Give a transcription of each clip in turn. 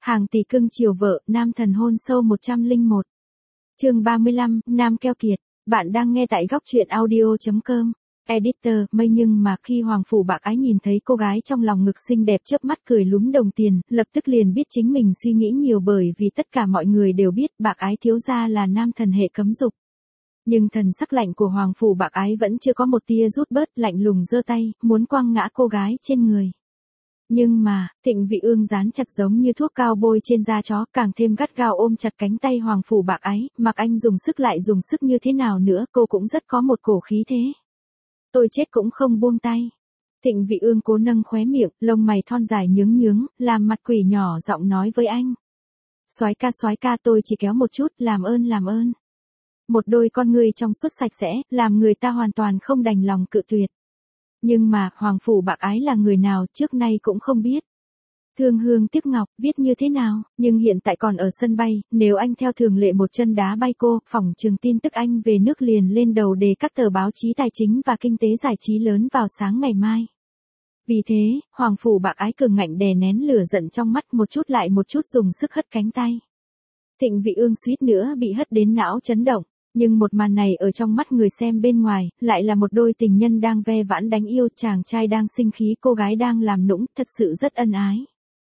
Hàng tỷ cưng chiều vợ, nam thần hôn sâu 101. Chương 35, Nam keo kiệt. Bạn đang nghe tại góc truyện audio.com. Editor, Mây nhưng mà khi Hoàng Phủ Bạc Ái nhìn thấy cô gái trong lòng ngực xinh đẹp chớp mắt cười lúm đồng tiền, lập tức liền biết chính mình suy nghĩ nhiều bởi vì tất cả mọi người đều biết Bạc Ái thiếu gia là nam thần hệ cấm dục. Nhưng thần sắc lạnh của Hoàng Phủ Bạc Ái vẫn chưa có một tia rút bớt, lạnh lùng giơ tay, muốn quăng ngã cô gái trên người. Nhưng mà, Thịnh Vị Ương dán chặt giống như thuốc cao bôi trên da chó, càng thêm gắt gao ôm chặt cánh tay Hoàng Phủ Bạc Ái, mặc anh dùng sức lại dùng sức như thế nào nữa, cô cũng rất có một cổ khí thế. Tôi chết cũng không buông tay. Thịnh Vị Ương cố nâng khóe miệng, lông mày thon dài nhướng nhướng, làm mặt quỷ nhỏ giọng nói với anh. Soái ca tôi chỉ kéo một chút, làm ơn làm ơn. Một đôi con người trong suốt sạch sẽ, làm người ta hoàn toàn không đành lòng cự tuyệt. Nhưng mà, Hoàng Phủ Bạc Ái là người nào trước nay cũng không biết. Thương hương tiếc ngọc, viết như thế nào, nhưng hiện tại còn ở sân bay, nếu anh theo thường lệ một chân đá bay cô, phỏng trường tin tức anh về nước liền lên đầu đề các tờ báo chí tài chính và kinh tế giải trí lớn vào sáng ngày mai. Vì thế, Hoàng Phủ Bạc Ái cường ngạnh đè nén lửa giận trong mắt một chút lại một chút dùng sức hất cánh tay. Thịnh Vị Ương suýt nữa bị hất đến não chấn động. Nhưng một màn này ở trong mắt người xem bên ngoài, lại là một đôi tình nhân đang ve vãn đánh yêu, chàng trai đang sinh khí, cô gái đang làm nũng, thật sự rất ân ái.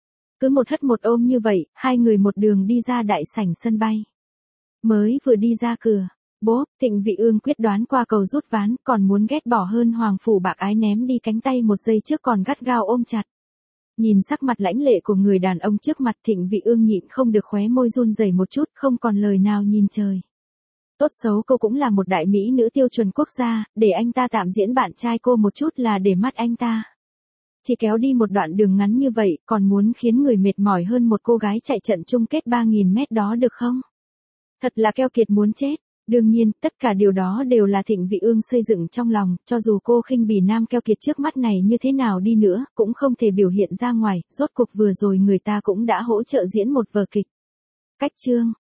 Cứ một hất một ôm như vậy, hai người một đường đi ra đại sảnh sân bay. Mới vừa đi ra cửa, Thịnh Vị Ương quyết đoán qua cầu rút ván, còn muốn ghét bỏ hơn Hoàng Phủ Bạc Ái ném đi cánh tay một giây trước còn gắt gao ôm chặt. Nhìn sắc mặt lãnh lệ của người đàn ông trước mặt, Thịnh Vị Ương nhịn không được khóe môi run rẩy một chút, không còn lời nào nhìn trời. Tốt xấu cô cũng là một đại mỹ nữ tiêu chuẩn quốc gia, để anh ta tạm diễn bạn trai cô một chút là để mắt anh ta. Chỉ kéo đi một đoạn đường ngắn như vậy, còn muốn khiến người mệt mỏi hơn một cô gái chạy trận chung kết 3.000 mét đó được không? Thật là keo kiệt muốn chết. Đương nhiên, tất cả điều đó đều là Thịnh Vị Ương xây dựng trong lòng, cho dù cô khinh bỉ nam keo kiệt trước mắt này như thế nào đi nữa, cũng không thể biểu hiện ra ngoài, rốt cuộc vừa rồi người ta cũng đã hỗ trợ diễn một vở kịch. Cách chương,